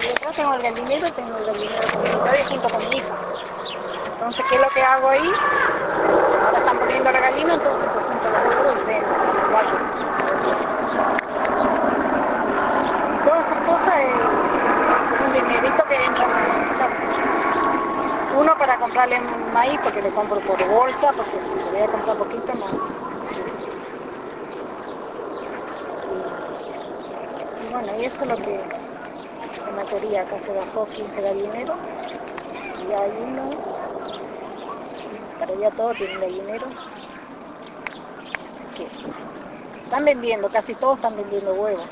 Yo tengo el gallinero comunitario junto con mi hija. Entonces, ¿qué es lo que hago ahí? Ahora están poniendo la gallina, entonces yo junto los huevos y vendo en el barrio. Y todas esas cosas es un dinerito que entra en mi casa. Uno para comprarle maíz, porque le compro por bolsa, porque si le voy a comprar poquito, no. Sí. Y bueno, y eso es lo que en la teoría acá se bajó 15 gallineros, y hay uno, pero ya todos tienen gallinero. Así que están vendiendo, casi todos están vendiendo huevos.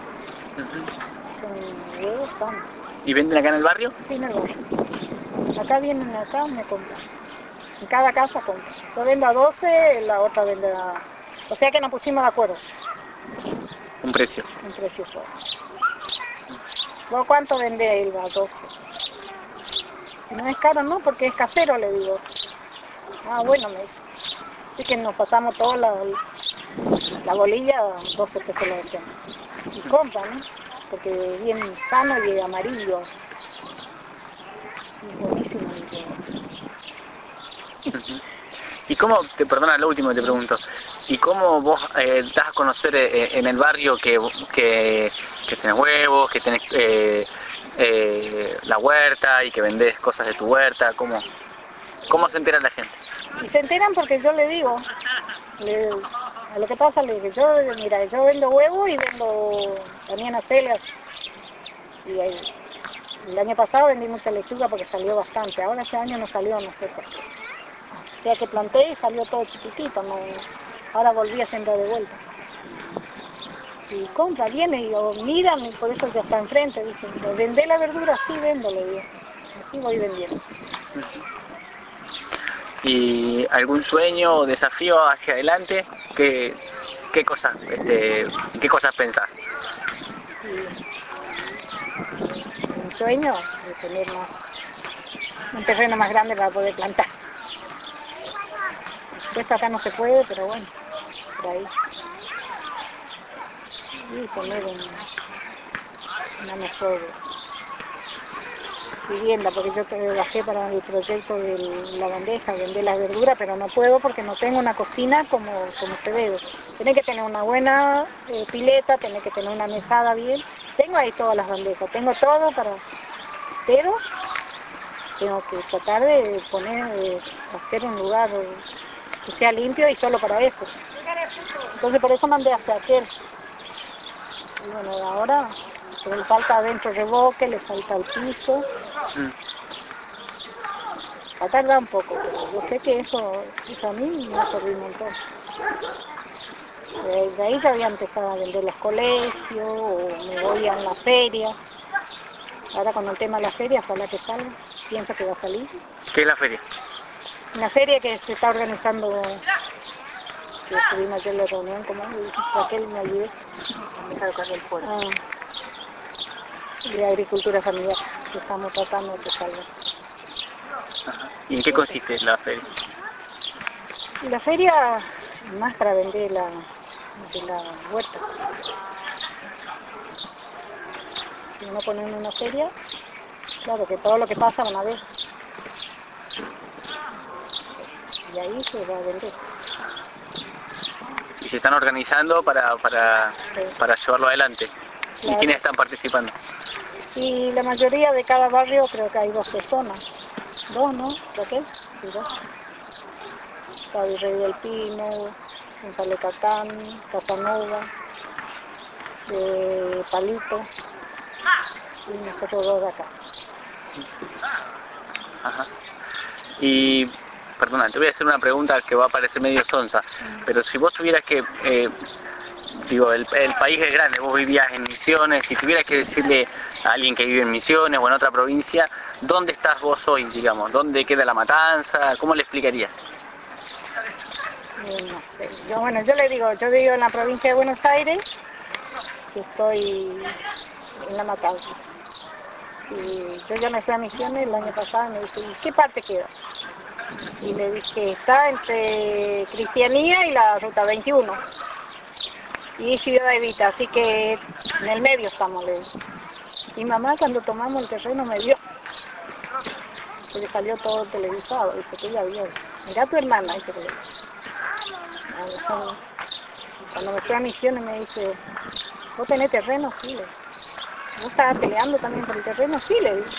Son huevos sanos. ¿Y venden acá en el barrio? Sí, en el barrio. Acá vienen, acá me compran. En cada casa compran. Yo vendo a 12, la otra vende a... O sea que nos pusimos de acuerdo. Un precio. Un precio solo. ¿Vos cuánto vendés, Elba? 12. No es caro, ¿no? Porque es casero, le digo. Ah, bueno, me dice. Así que nos pasamos toda la bolilla, 12 pesos la docena. Y compran, ¿no? Porque es bien sano y amarillo. Y buenísimo el huevo. ¿Y cómo, perdona lo último que te pregunto, y cómo vos das a conocer en el barrio que tenés huevos, que tenés la huerta y que vendés cosas de tu huerta? ¿Cómo se entera la gente? Y se enteran porque yo le digo, a lo que pasa le digo, mira, yo vendo huevos y vendo también acelgas. Y ahí, el año pasado vendí mucha lechuga porque salió bastante, ahora este año no salió, no sé por qué. O sea que planté y salió todo chiquitito, no, ahora volví a sembrar de vuelta. Y compra, viene y miran y por eso ya está enfrente, dicen, vendé la verdura, sí vendo, le digo, así voy vendiendo. ¿Y algún sueño o desafío hacia adelante? ¿Qué cosas, qué cosas pensás? Y un sueño de tener un terreno más grande para poder plantar. Esto acá no se puede, pero bueno, por ahí. Y tener una mejor vivienda, porque yo trabajé para el proyecto de la bandeja, vender las verduras, pero no puedo porque no tengo una cocina como se debe. Tenés que tener una buena pileta, tenés que tener una mesada bien. Tengo ahí todas las bandejas, tengo todo pero tengo que tratar de hacer un lugar que sea limpio y solo para eso. Entonces por eso mandé hacia aquel. Y bueno, ahora le falta adentro revoque, le falta el piso. Va a tardar un poco, pero yo sé que eso a mí me ha servido un montón. De ahí ya voy a empezar a vender los colegios, o me voy a la feria. Ahora con el tema de la feria, ojalá que salga, pienso que va a salir. ¿Qué es la feria? Una feria que se está organizando, que estuvimos ayer en la reunión, como Raquel, me olvidé. De agricultura familiar, que estamos tratando de que salga. ¿Y en qué consiste la feria? Y la feria, más para vender de la huerta. Si uno pone en una feria, claro que todo lo que pasa van a ver. Y ahí se va a vender. Y se están organizando para llevarlo adelante. Claro. ¿Y quiénes están participando? Y la mayoría de cada barrio creo que hay 2 personas. 2, ¿no, Raquel? Sí, 2. Está Virrey del Pino, Palecatán, Casanova, Palito, y nosotros 2 de acá. Ajá. Y, perdona, te voy a hacer una pregunta que va a parecer medio sonsa, pero si vos tuvieras que, el país es grande, vos vivías en Misiones, si tuvieras que decirle a alguien que vive en Misiones o en otra provincia, ¿dónde estás vos hoy, digamos? ¿Dónde queda La Matanza? ¿Cómo le explicarías? No sé, yo le digo, yo vivo en la provincia de Buenos Aires, que estoy en La Matanza. Y yo ya me fui a Misiones el año pasado y me dice, ¿y qué parte queda? Y le dije, está entre Cristianía y la Ruta 21. Y Ciudad Evita, así que en el medio estamos, le digo. Mi mamá cuando tomamos el terreno me vio, porque salió todo televisado, dice que ella vio. Mirá a tu hermana, dice que cuando me fui a Misiones me dice, ¿vos tenés terreno? Sí, le digo. ¿Vos estabas peleando también por el terreno? Sí, le digo.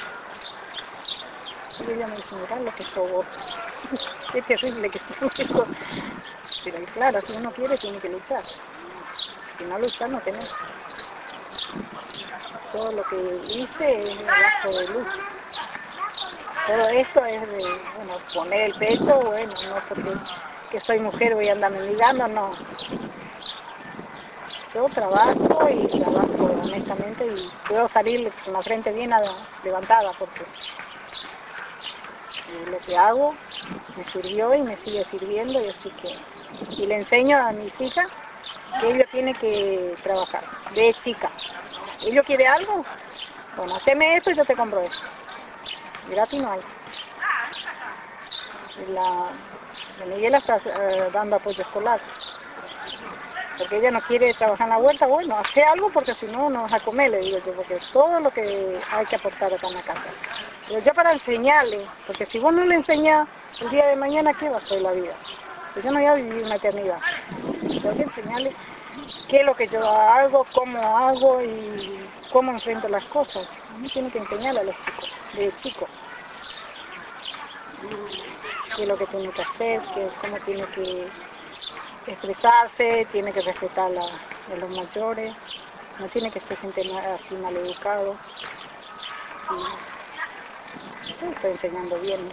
Y ella me dice, mirá lo que sos vos. Qué terrible que sos. Pero claro, si uno quiere tiene que luchar. Si no luchar no tenés. Todo lo que hice es abajo de lucha. Todo esto es de, bueno, poner el pecho, bueno, no porque que soy mujer voy a andar mendigando, no. Yo trabajo y trabajo honestamente y puedo salir con la frente bien levantada porque lo que hago me sirvió y me sigue sirviendo y así que y le enseño a mis hijas que ella tiene que trabajar de chica. ¿Ella quiere algo? Bueno, haceme esto y yo te compro eso. Gratis no hay. La Miguela está dando apoyo escolar. Porque ella no quiere trabajar en la huerta, bueno, hace algo porque si no, no vas a comer, le digo yo, porque es todo lo que hay que aportar acá en la casa. Pero yo para enseñarle, porque si vos no le enseñás, el día de mañana, ¿qué va a ser la vida? Pues yo no voy a vivir una eternidad. Tengo que enseñarle qué es lo que yo hago, cómo hago y cómo enfrento las cosas. A mí tiene que enseñarle a los chicos, de chicos. Qué es lo que tiene que hacer, cómo tiene que expresarse, tiene que respetar a los mayores, no tiene que ser gente así mal educado. Y yo estoy enseñando bien.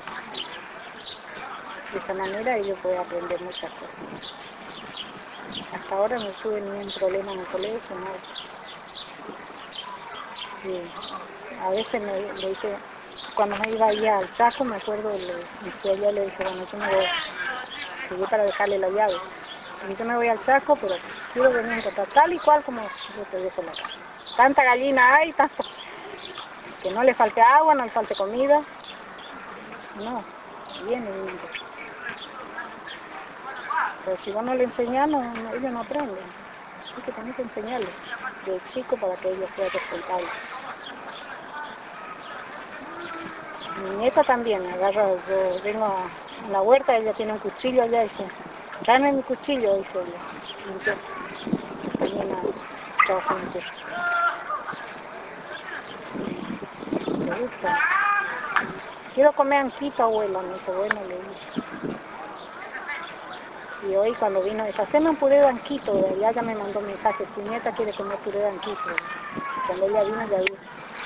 De esa manera ellos pueden aprender muchas cosas. Hasta ahora no tuve ningún problema en el colegio, nada. Y a veces me dice, cuando me iba allá al Chaco, me acuerdo, me fui allá y le dije, bueno, yo me voy, llegué para dejarle la llave. Y yo me voy al Chaco, pero quiero venir a encontrar tal y cual como yo te dejo en la casa. Tanta gallina hay, tanto, que no le falte agua, no le falte comida. No, viene. Pero si vos no le enseñás, ellos no aprenden. Así que tenés que enseñarles de chico para que ellos sean responsables. Mi nieta también agarra, yo vengo a la huerta, ella tiene un cuchillo allá y dice, tráeme mi cuchillo, dice ella. Y empieza también a trabajar en tierra. Me gusta. Quiero comer anquito, abuela, me dice, bueno, le dije. Y hoy cuando vino, dice, haceme un puré de anquito, de allá ya me mandó un mensaje, tu nieta quiere comer puré de anquito. Cuando ella vino, ya vino.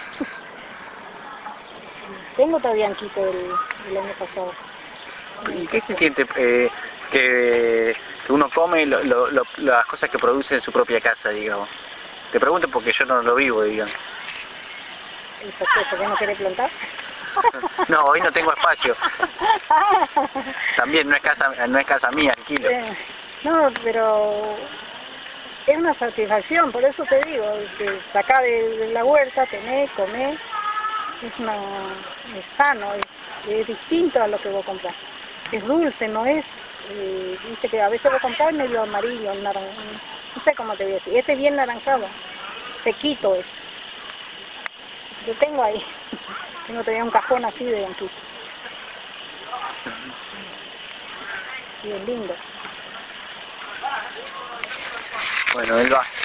Tengo todavía anquito del año pasado. ¿Y qué se siente que uno come las cosas que produce en su propia casa, digamos? Te pregunto porque yo no lo vivo, digamos. ¿Y por qué no quiere plantar? No, hoy no tengo espacio. También no es casa mía, alquilo. No, pero es una satisfacción, por eso te digo, que sacá de la huerta, tenés, comés, es sano, es distinto a lo que vos comprás. Es dulce, no es, viste que a veces vos comprás medio amarillo, naranja, no sé cómo te voy a decir, este es bien naranjado, sequito es. Yo tengo ahí, tengo todavía un cajón así de anquito. Y es lindo. Bueno, Elba,